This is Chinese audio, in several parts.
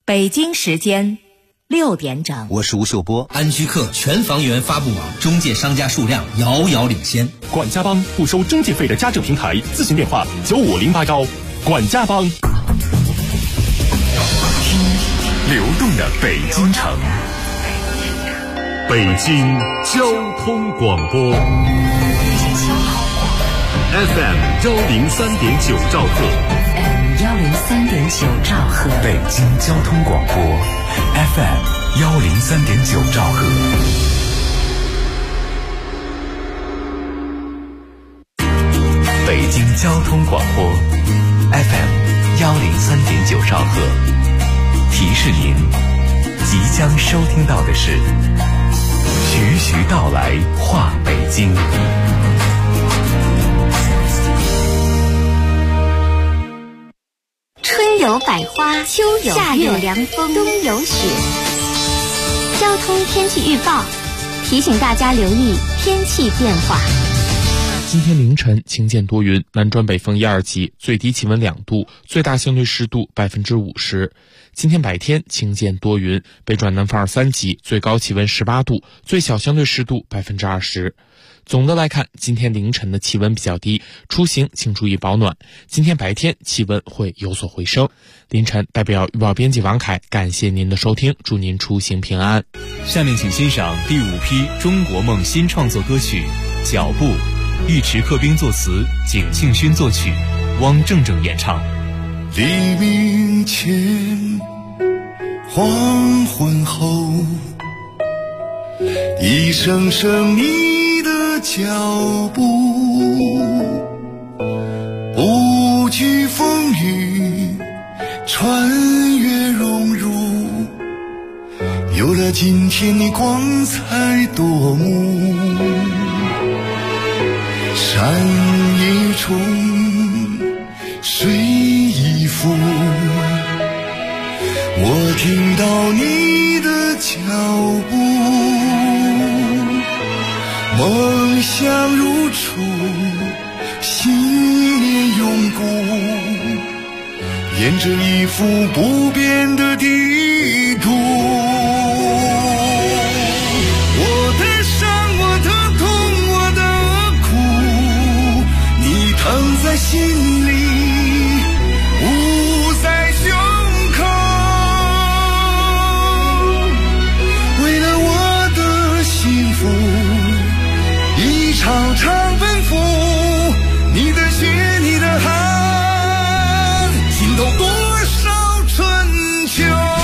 北京时间6点整， 我是吴秀波。 安居客全房源发布网中介商家数量遥遥领先。 管家帮不收中介费的家政平台，咨询电话95081。管家帮。 流动的北京城，北京交通广播 FM 103.9兆赫 103.9兆赫， 北京交通广播 FM 103.9兆赫。北京交通广播 FM 103.9兆赫。提示您，即将收听到的是徐徐道来话北京。 春有百花，秋有月，夏有凉风，冬有雪。交通天气预报提醒大家留意天气变化。 今天凌晨晴见多云，南转北风1、2级，最低气温2度，最大相对湿度50%。今天白天晴见多云，北转南风2、3级，最高气温18度，最小相对湿度20%。总的来看，今天凌晨的气温比较低，出行请注意保暖。今天白天气温会有所回升。凌晨代表预报编辑王凯感谢您的收听，祝您出行平安。 下面请欣赏第5批中国梦新创作歌曲《脚步》，尉迟克兵作词，景庆勋作曲，汪正正演唱。 黎明前，黄昏后，一声声你的脚步，不惧风雨，穿越荣辱，有了今天你光彩夺目。山一重，水一浮，我听到你的脚步，梦想如初，信念永固，沿着一幅不变的地图。我的伤，我的痛，我的苦，你疼在心里，捂在胸口。为了我的幸福，一场场奔赴，你的血，你的汗，浸透多少春秋。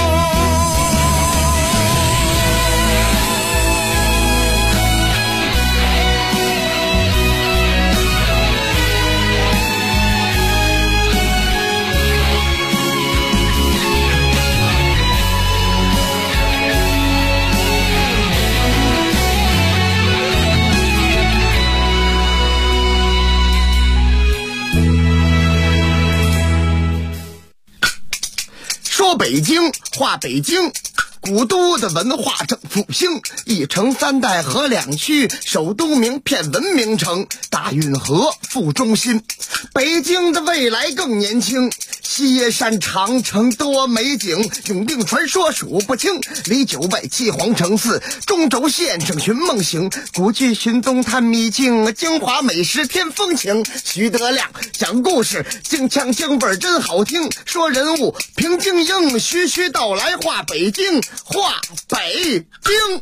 说北京话北京，古都的文化正复兴，一城3代合2区，首都名片文明城，大运河副中心。北京的未来更年轻，西山长城多美景，永定传说数不清，离9拜7皇城寺，中轴线上寻梦行，古剧寻踪探秘境，京华美食添风情。徐德亮讲故事，京腔京味真好听，说人物平静应，徐徐道来话北京，话北京。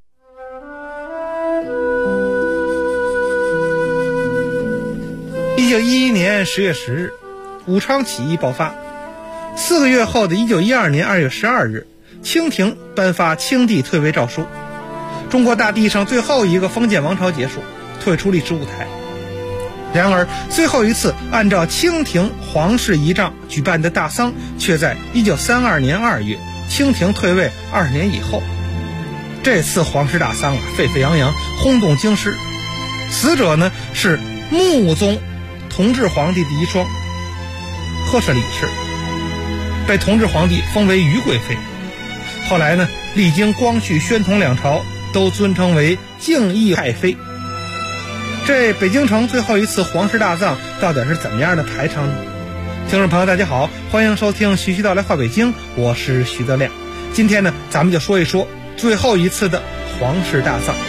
1911年10月10日，武昌起义爆发。4个月后的1912年2月12日，清廷颁发清帝退位诏书，中国大地上最后一个封建王朝结束，退出历史舞台。然而，最后一次按照清廷皇室仪仗举办的大丧，却在1932年2月，清廷退位20年以后。这次皇室大丧沸沸扬扬，轰动京师。死者呢是穆宗同治皇帝的遗孀赫舍里氏，被同治皇帝封为于贵妃。后来呢，历经光绪、宣统两朝，都尊称为敬义太妃。这北京城最后一次皇室大葬到底是怎么样的排场呢？ 听众朋友大家好，欢迎收听徐徐道来话北京，我是徐德亮。今天呢，咱们就说一说最后一次的皇室大葬。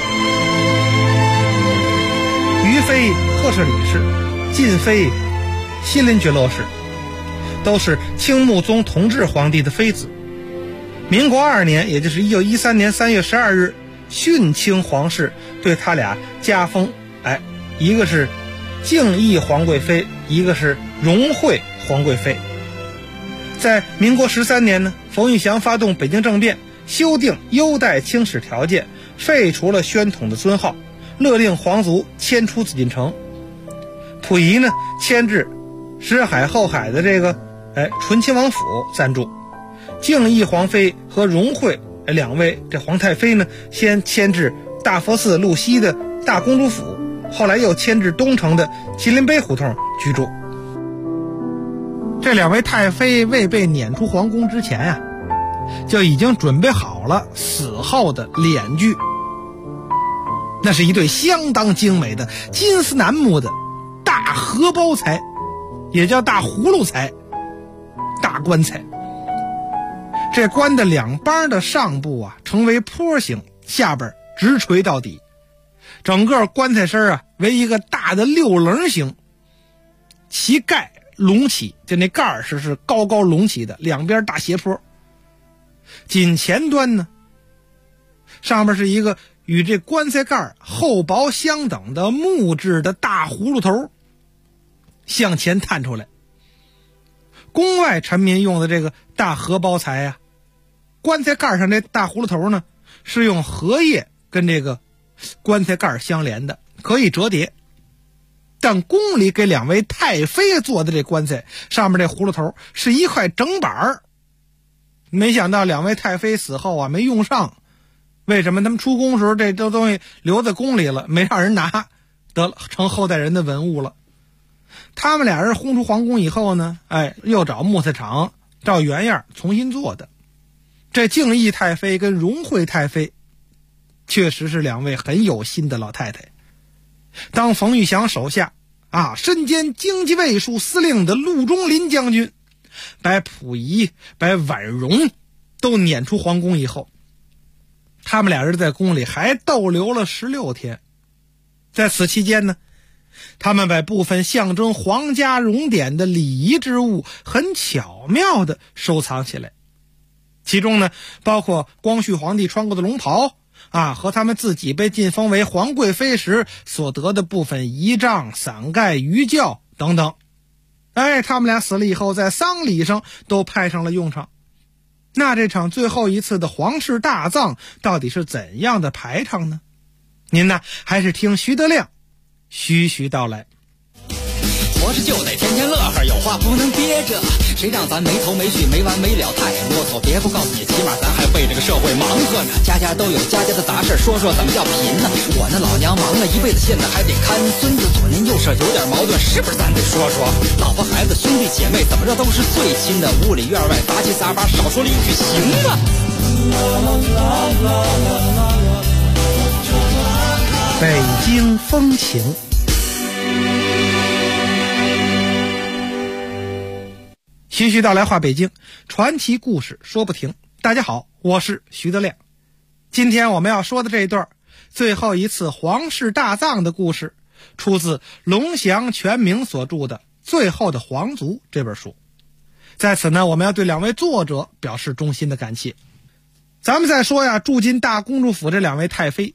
于妃贺氏李氏，晋妃新林觉罗氏，都是清穆宗同治皇帝的妃子。民国2年，也就是1913年3月12日，训清皇室对他俩加封，一个是敬义皇贵妃，一个是荣惠皇贵妃。在民国13年呢，冯玉祥发动北京政变，修订优待清史条件，废除了宣统的尊号，勒令皇族迁出紫禁城。溥仪呢迁至石海后海的这个醇亲王府暂住。敬义皇妃和荣惠两位这皇太妃呢，先迁至大佛寺路西的大公主府，后来又迁至东城的麒麟碑胡同居住。这两位太妃未被撵出皇宫之前就已经准备好了死后的敛具。那是一对相当精美的金丝楠木的大荷包材，也叫大葫芦材大棺材。这棺的两帮的上部成为坡形，下边直垂到底，整个棺材身为一个大的6棱形，其盖隆起，就那盖是高高隆起的，两边大斜坡。仅前端呢，上边是一个与这棺材盖厚薄相等的木质的大葫芦头向前探出来。宫外臣民用的这个大荷包材棺材盖上这大葫芦头呢，是用荷叶跟这个棺材盖相连的，可以折叠。但宫里给两位太妃做的这棺材上面这葫芦头是一块整板，没想到两位太妃死后没用上。为什么他们出宫时候这东西留在宫里了，没让人拿，得了，成后代人的文物了。他们俩人轰出皇宫以后呢，又找木材厂照原样重新做的。这敬义太妃跟荣惠太妃确实是两位很有心的老太太。当冯玉祥手下身兼经济卫戍司令的陆中林将军把溥仪把婉容都撵出皇宫以后，他们俩人在宫里还逗留了16天。在此期间呢，他们把部分象征皇家荣典的礼仪之物很巧妙地收藏起来，其中呢包括光绪皇帝穿过的龙袍和他们自己被晋封为皇贵妃时所得的部分仪仗、伞盖、鱼轿等等。他们俩死了以后，在丧礼上都派上了用场。那这场最后一次的皇室大葬到底是怎样的排场呢？您呢还是听徐德亮徐徐道来。 活着就得天天乐呵，有话不能憋着，谁让咱没头没绪没完没了，太啰嗦。别不告诉你，起码咱还为这个社会忙活着。家家都有家家的杂事，说说怎么叫贫呢？我那老娘忙了一辈子，现在还得看孙子，左邻右舍有点矛盾，是不是咱得说说？老婆孩子兄弟姐妹怎么着都是最亲的，屋里院外杂七杂八，少说了一句行吗？ 北京风情。徐徐道来话北京，传奇故事说不停。大家好，我是徐德亮。今天我们要说的这一段最后一次皇室大葬的故事，出自龙祥全明所著的《最后的皇族》这本书。在此呢，我们要对两位作者表示衷心的感谢。咱们再说住进大公主府这两位太妃，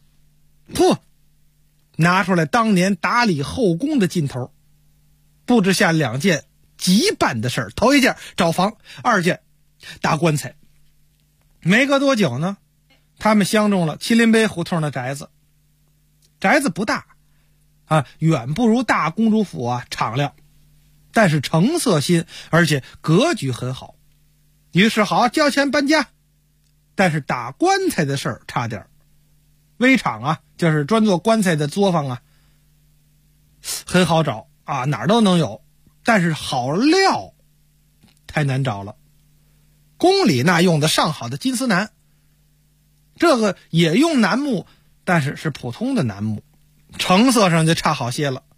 拿出来当年打理后宫的劲头，布置下2件急办的事儿。头一件找房，2件搭棺材。没隔多久呢，他们相中了麒麟碑胡同的宅子。宅子不大远不如大公主府敞亮，但是成色新，而且格局很好。于是交钱搬家。但是打棺材的事儿差点。微厂就是专做棺材的作坊很好找哪儿都能有，但是好料太难找了。宫里那用的上好的金丝楠，这个也用楠木，但是是普通的楠木，成色上就差好些了。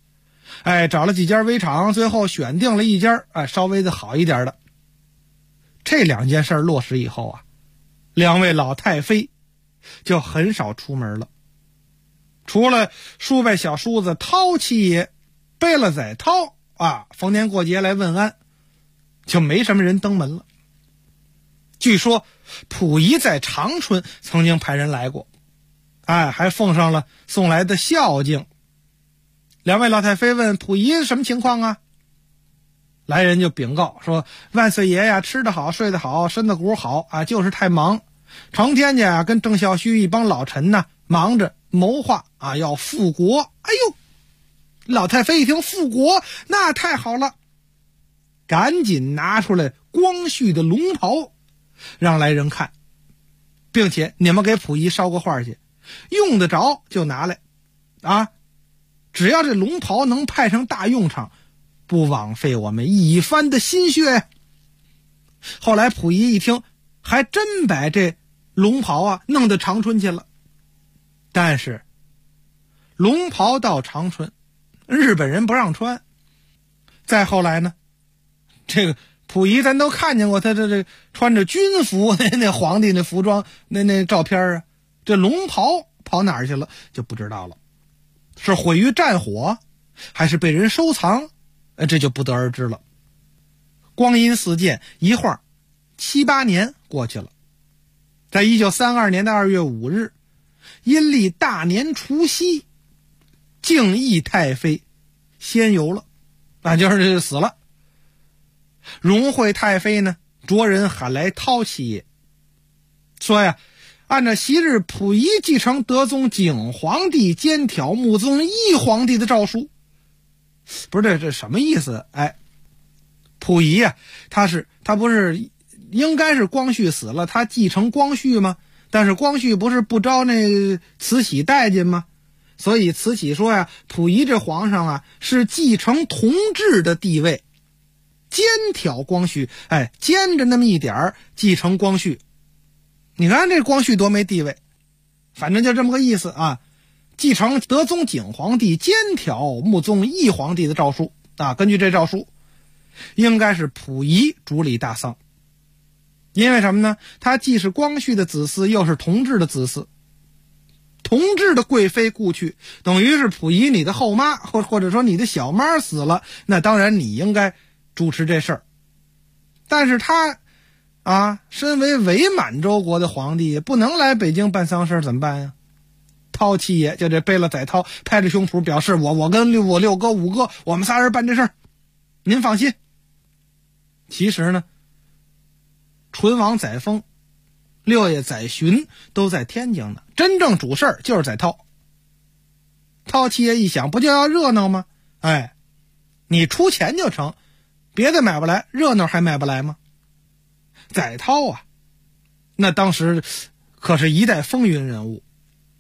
找了几家围场，最后选定了一家稍微的好一点的。这2件事落实以后啊，2位老太妃就很少出门了。除了叔伯小叔子饕七爷背了载涛逢年过节来问安，就没什么人登门了。据说溥仪在长春曾经派人来过，还奉上了送来的孝敬。2位老太妃问溥仪什么情况啊？来人就禀告说，万岁爷呀，吃得好，睡得好，身子骨好就是太忙，成天家跟郑孝胥一帮老臣呢忙着谋划要复国。哎呦，老太妃一听复国，那太好了，赶紧拿出来光绪的龙袍让来人看，并且你们给溥仪捎过话去，用得着就拿来只要这龙袍能派上大用场，不枉费我们一番的心血。后来溥仪一听，还真把这龙袍弄到长春去了。但是龙袍到长春，日本人不让穿。再后来呢，这个溥仪咱都看见过他这穿着军服那皇帝那服装那照片这龙袍跑哪儿去了就不知道了，是毁于战火还是被人收藏，这就不得而知了。光阴似箭，一晃7、8年过去了。在1932年的2月5日，阴历大年除夕，敬义太妃仙游了，就是死了。荣惠太妃呢，着人喊来饕七爷，说呀，按照昔日溥仪继承德宗景皇帝兼挑穆宗义皇帝的诏书。不是这什么意思？溥仪他不是应该是光绪死了，他继承光绪吗？但是光绪不是不招那慈禧带进吗？所以慈禧说呀，溥仪这皇上是继承同治的地位，兼挑光绪，兼着那么一点继承光绪。你看这光绪多没地位，反正就这么个意思继承德宗景皇帝兼挑穆宗义皇帝的诏书根据这诏书，应该是溥仪主理大丧。因为什么呢？他既是光绪的子嗣，又是同治的子嗣。同治的贵妃故去，等于是溥仪你的后妈，或者说你的小妈死了，那当然你应该主持这事儿。但是他身为伪满洲国的皇帝，不能来北京办丧事，怎么办呀？饕七爷就这背了载涛，拍着胸脯表示，我跟我六哥五哥，我们仨人办这事儿，您放心。其实呢，纯王载沣、六爷载洵都在天津呢，真正主事儿就是载涛。饕七爷一想，不就要热闹吗？你出钱就成，别的买不来，热闹还买不来吗？载涛那当时可是一代风云人物。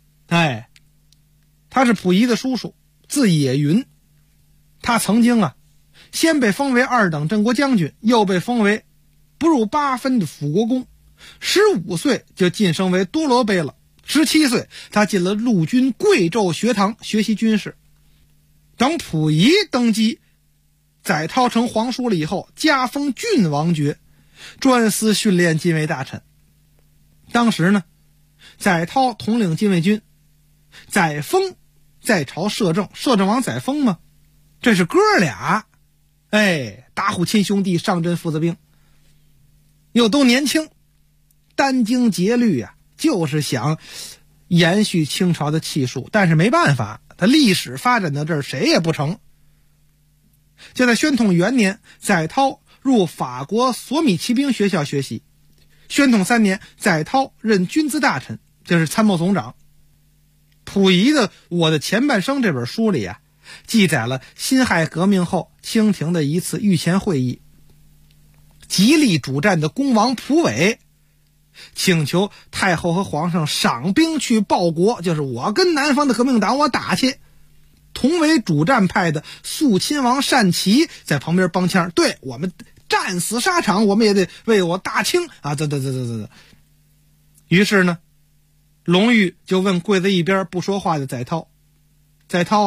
他是溥仪的叔叔，字野云。他曾经先被封为2等镇国将军，又被封为不入8分的辅国公。15岁就晋升为多罗碑了。17岁他进了陆军贵胄学堂学习军事。等溥仪登基，载涛成皇叔了以后，加封郡王爵，专司训练禁卫大臣。当时呢，载涛统领禁卫军，载沣在朝摄政，摄政王载沣嘛，这是哥俩，打虎亲兄弟，上阵父子兵，又都年轻，殚精竭虑就是想延续清朝的气数，但是没办法，他历史发展到这儿，谁也不成。就在宣统元年，载涛入法国索米骑兵学校学习。宣统3年，载涛任军资大臣，就是参谋总长。溥仪的《我的前半生》这本书里记载了辛亥革命后清廷的一次御前会议。极力主战的恭王溥伟请求太后和皇上赏兵去报国，就是我跟南方的革命党我打去。同为主战派的肃亲王单骑在旁边帮腔，对，我们战死沙场，我们也得为我大清于是呢，隆裕就问跪在一边不说话的载涛，载涛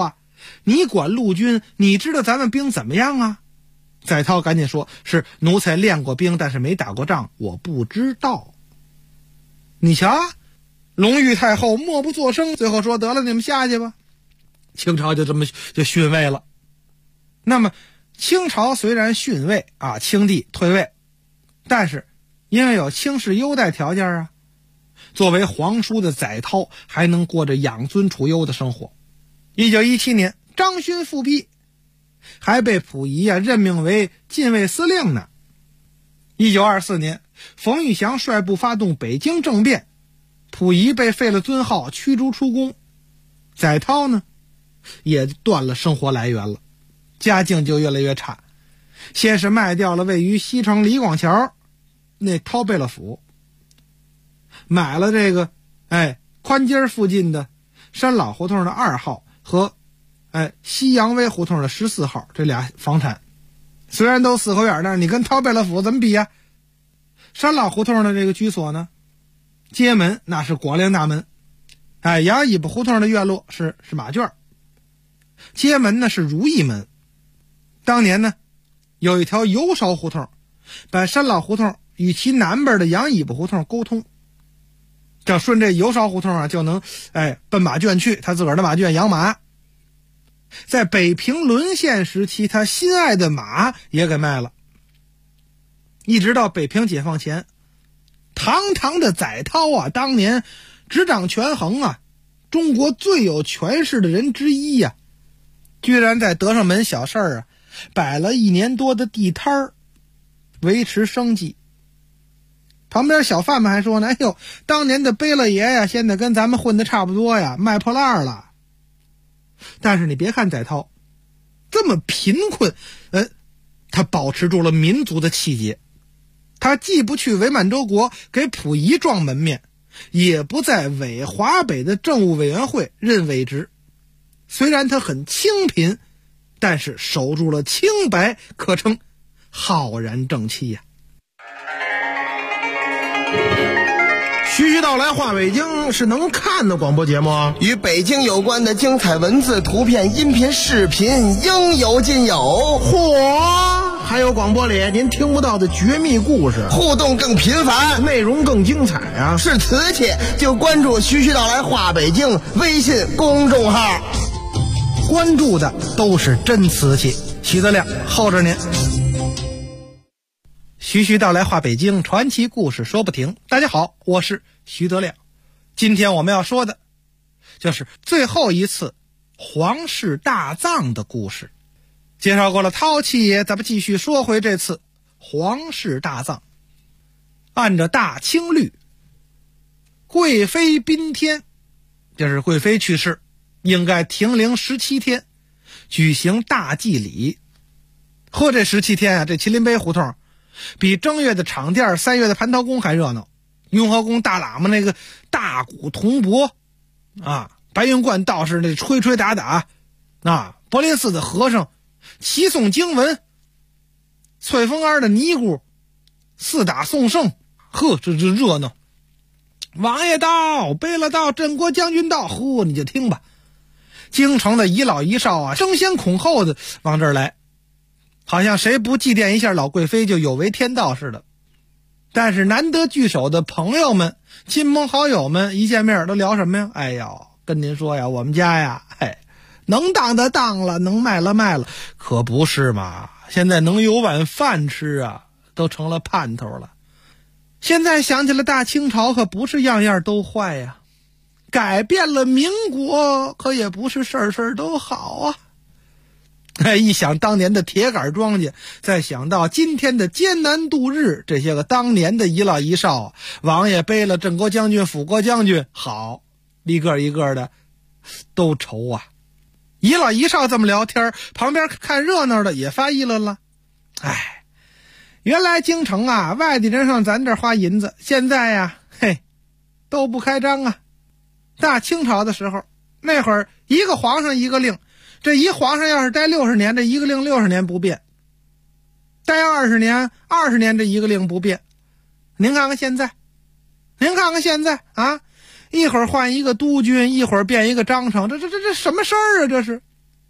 你管陆军，你知道咱们兵怎么样啊？载涛赶紧说，是奴才练过兵，但是没打过仗，我不知道。你瞧，隆裕太后默不作声，最后说得了，你们下去吧。清朝就这么就逊位了。那么清朝虽然逊位啊，清帝退位，但是因为有清室优待条件啊，作为皇叔的载涛还能过着养尊处优的生活。1917年张勋复辟，还被溥仪任命为禁卫司令呢。1924年冯玉祥率部发动北京政变，溥仪被废了尊号，驱逐出宫。载涛呢也断了生活来源了，家境就越来越差。先是卖掉了位于西城李广桥那涛贝勒府，买了这个宽街附近的山老胡同的2号和西洋威胡同的14号这俩房产。虽然都4合院，但是你跟涛贝勒府怎么比呀？山老胡同的这个居所呢，街门那是广陵大门，杨尾巴胡同的院落是马圈，街门呢是如意门。当年呢有一条油烧胡同，把山老胡同与其南边的杨尾巴胡同沟通，这顺这油烧胡同啊，就能奔马圈去，他自个儿的马圈养马。在北平沦陷时期，他心爱的马也给卖了。一直到北平解放前，堂堂的载涛啊，当年执掌权衡啊，中国最有权势的人之一呀，居然在德胜门小市啊摆了1年多的地摊儿，维持生计。旁边小贩们还说呢，哎呦，当年的贝勒爷呀，现在跟咱们混的差不多呀，卖破烂了。但是你别看载涛这么贫困，他保持住了民族的气节。他既不去伪满洲国给溥仪撞门面，也不在伪华北的政务委员会任伪职。虽然他很清贫，但是守住了清白，可称浩然正气呀。 徐徐道来话北京是能看的广播节目啊， 与北京有关的精彩文字、图片、音频、视频应有尽有。 嚯，还有广播里您听不到的绝密故事， 互动更频繁， 内容更精彩啊！ 是瓷器就关注徐徐道来话北京微信公众号， 关注的都是真瓷器。徐德亮候着您。徐徐道来话北京，传奇故事说不停。大家好，我是徐德亮。今天我们要说的就是最后一次皇室大葬的故事。介绍过了韬七爷，咱们继续说回这次皇室大葬。按照大清律，贵妃宾天，就是贵妃去世，应该停灵17天，举行大祭礼。和这17天啊，这麒麟碑胡同比正月的场店、3月的蟠桃宫还热闹。雍和宫大喇嘛那个大鼓铜钹啊，白云观道士那吹吹打打啊，柏林寺的和尚齐诵经文，翠峰庵的尼姑四打送圣，呵，这热闹。王爷到，贝勒到，镇国将军到，呵，你就听吧。京城的遗老遗少啊，争先恐后的往这儿来，好像谁不祭奠一下老贵妃就有违天道似的。但是难得聚首的朋友们、亲朋好友们一见面都聊什么呀？哎呦，跟您说呀，我们家呀，能当的当了，能卖了卖了，可不是嘛。现在能有碗饭吃啊，都成了盼头了。现在想起了大清朝，可不是样样都坏呀。改变了民国，可也不是事事都好啊。一想当年的铁杆庄稼，再想到今天的艰难度日，这些个当年的遗老遗少，王爷背了镇国将军、辅国将军，好，一个一个的都愁啊。遗老遗少这么聊天，旁边看热闹的也发议论了。原来京城啊，外地人上咱这儿花银子，现在呀，都不开张啊。大清朝的时候，那会儿一个皇上一个令，这一皇上要是待60年，这一个令60年不变；待20年，20年这一个令不变。您看看现在啊，一会儿换一个督军，一会儿变一个章程，这什么事儿啊？这是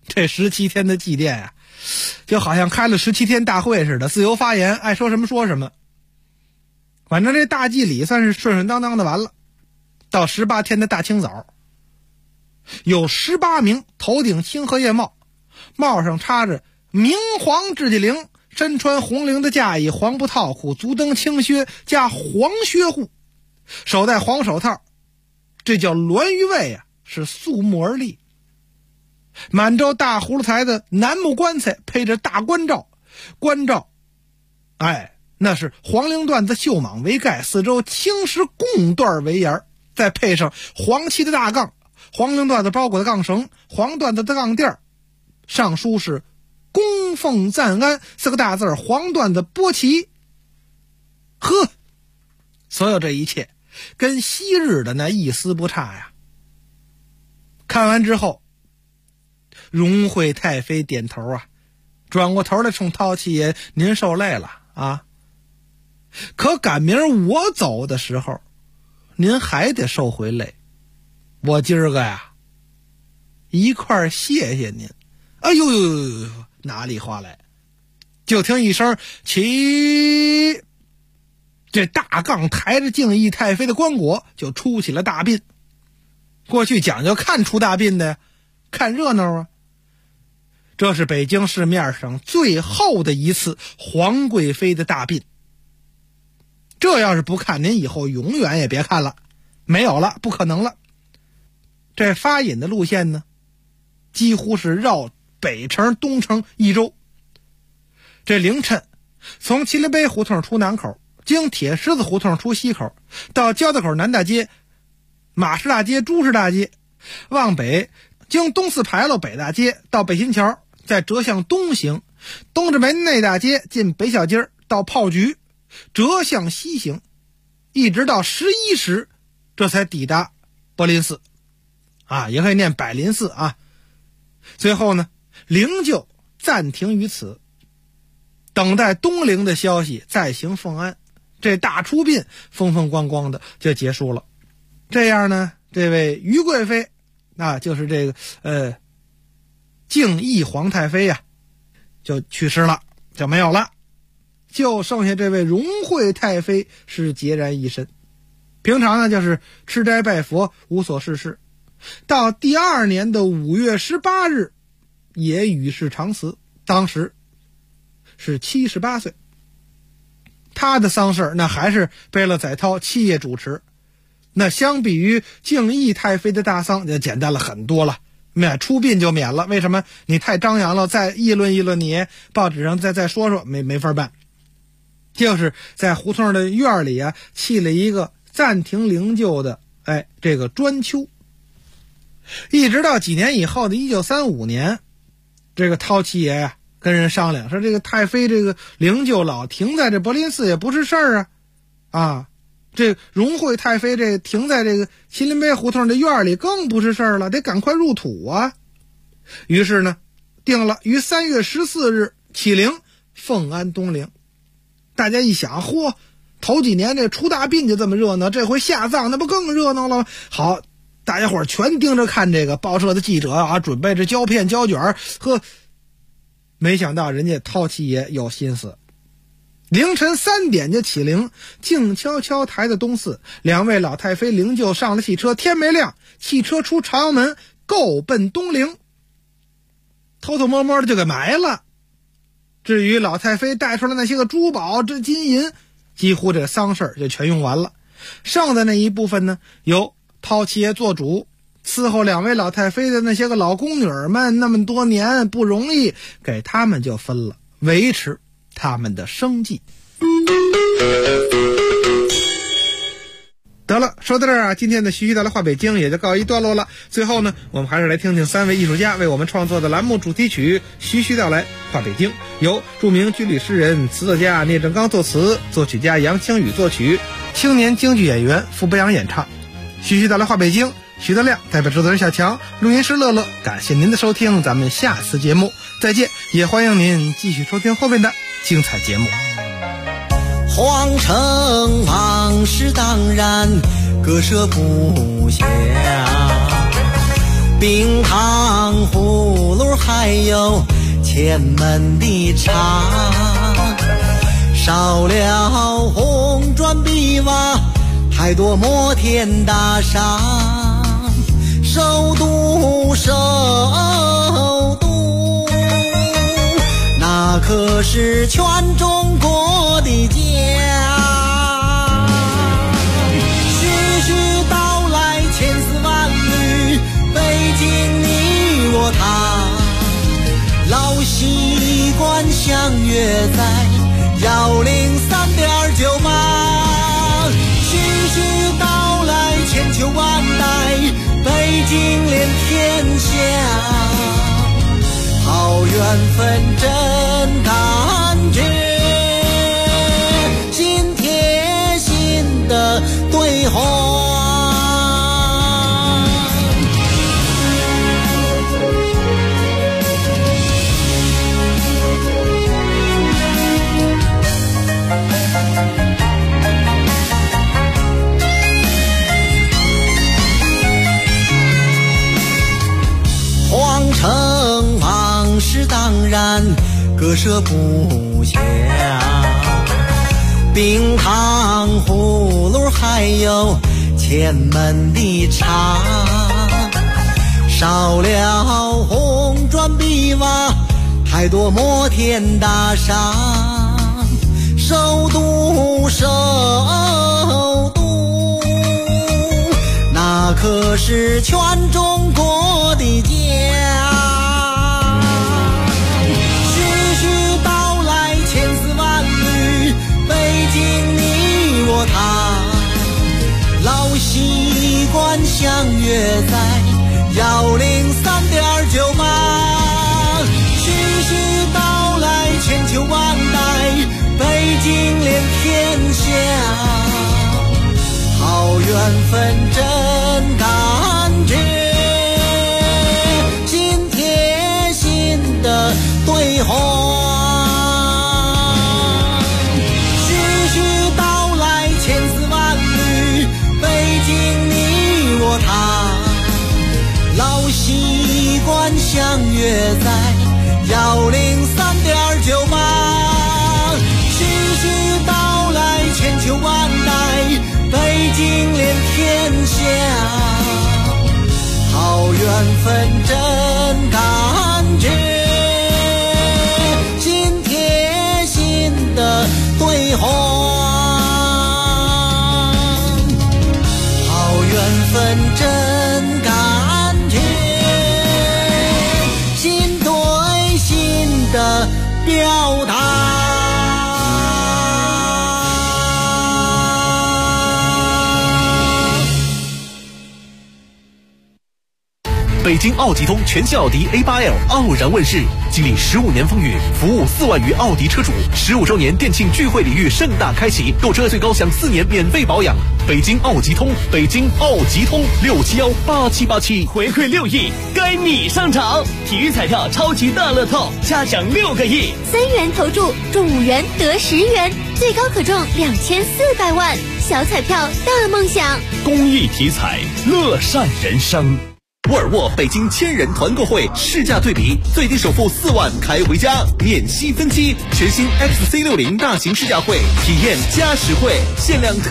这17天的祭奠就好像开了17天大会似的，自由发言，爱说什么说什么。反正这大祭礼算是顺顺当当的完了。到18天的大清早，有18名头顶青荷叶帽，帽上插着明黄雉鸡翎，身穿红绫的嫁衣，黄布套裤，足蹬青靴加黄靴护，手戴黄手套，这叫栾鱼卫是肃穆而立。满洲大葫芦台的楠木棺材配着大关罩，关罩那是黄绫缎子绣蟒为盖，四周青石贡缎为沿，再配上黄漆的大杠，黄绫缎子包裹的杠绳，黄缎子的杠垫，上书是供奉赞安4个大字，黄缎子拨旗。呵，所有这一切跟昔日的那一丝不差呀。看完之后，荣惠太妃点头转过头来冲韬启爷：“您受累了啊，可赶明儿我走的时候，您还得受回累。我今儿个一块儿谢谢您。”哎呦呦呦呦，哪里话来？就听一声起，这大杠抬着敬义太妃的棺椁就出起了大殡。过去讲究看出大殡的，看热闹这是北京市面上最后的一次皇贵妃的大殡。这要是不看，您以后永远也别看了，没有了，不可能了。这发引的路线呢，几乎是绕北城东城一周。这凌晨从麒麟碑胡同出南口，经铁狮子胡同出西口，到交道口南大街、马市大街、朱市大街，往北经东四牌楼北大街到北新桥，再折向东行，东直门内大街进北小街到炮局，折向西行，一直到11时，这才抵达柏林寺也可以念百林寺最后呢，灵柩暂停于此，等待东陵的消息，再行奉安。这大出殡风风光光的就结束了。这样呢，这位于贵妃就是这个敬义皇太妃就去世了，就没有了，就剩下这位荣惠太妃是孑然一身。平常呢就是吃斋拜佛，无所事事。到第2年的5月18日也与世长辞，当时是78岁。他的丧事那还是贝勒载涛7夜主持，那相比于敬义太妃的大丧就简单了很多了，出殡就免了。为什么？你太张扬了，再议论议论你，报纸上再说说，没法办。就是在胡同的院里砌了一个暂停灵柩的这个砖丘。一直到几年以后的1935年，这个韬启爷跟人商量说，这个太妃这个灵柩老停在这柏林寺也不是事儿这荣惠太妃这停在这个麒麟碑胡同的院里更不是事儿了，得赶快入土于是呢，定了于3月14日起灵，奉安东陵。大家一想，头几年这出大殡就这么热闹，这回下葬那不更热闹了吗？好，大家伙全盯着看这个报社的记者准备着胶片胶卷没想到人家韬启爷有心思，凌晨3点就起灵，静悄悄抬到东寺，2位老太妃灵柩上了汽车，天没亮，汽车出朝阳门，够奔东陵，偷偷摸摸的就给埋了。至于老太妃带出来那些个珠宝这金银，几乎这丧事就全用完了。剩的那一部分呢，由韬启爷做主，伺候2位老太妃的那些个老宫女们，那么多年不容易，给他们就分了，维持他们的生计。得了，说到这儿今天的徐徐道来话北京也就告一段落了。最后呢，我们还是来听听3位艺术家为我们创作的栏目主题曲《徐徐道来话北京》，由著名军旅诗人、词作家聂正刚作词，作曲家杨清宇作曲，青年京剧演员傅博洋演唱。徐徐道来话北京，徐德亮代表制作人小强，录音师乐乐，感谢您的收听，咱们下次节目再见，也欢迎您继续收听后面的精彩节目。 皇城往事当然，割舍不下， 冰糖葫芦还有前门的茶，少了红砖碧瓦，太多摩天大厦。首都，首都，那可是全中国的家。徐徐道来千丝万缕，北京你我他，老习惯相约在103.98。徐徐道来千秋万代，北京连天下，好缘分真感觉，心贴心的对话。皇城往事当然割舍不下，冰糖葫芦还有前门的茶，少了红砖碧瓦，太多摩天大厦。首都，首都，那可是全中国的家。徐徐道来千丝万缕，北京你我他，老习惯相约在103.98。徐徐道来千秋万代，北京连天下，好缘分真感觉，心贴心的对话。徐徐道来千丝万缕，北京你我他，老习惯相约在103.98。徐徐道来千秋万代，北京连天下，好缘分真感觉，心贴心的对话。好缘分真感觉，心对心的表达。 北京奥吉通全新奥迪 A8L 傲然问世，经历15年风雨，服务4万余奥迪车主，15周年店庆聚会礼遇盛大开启，购车最高享4年免费保养。北京奥吉通，北京奥吉通6718787， 回馈6亿，该你上场！体育彩票超级大乐透，嘉奖6个亿 ，3元投注中5元得10元，最高可中2400万，小彩票大梦想。 公益体彩，乐善人生。 沃尔沃北京千人团购会试驾对比，最低首付4万开回家，免息分期。全新 XC60大型试驾会，体验加实惠，限量特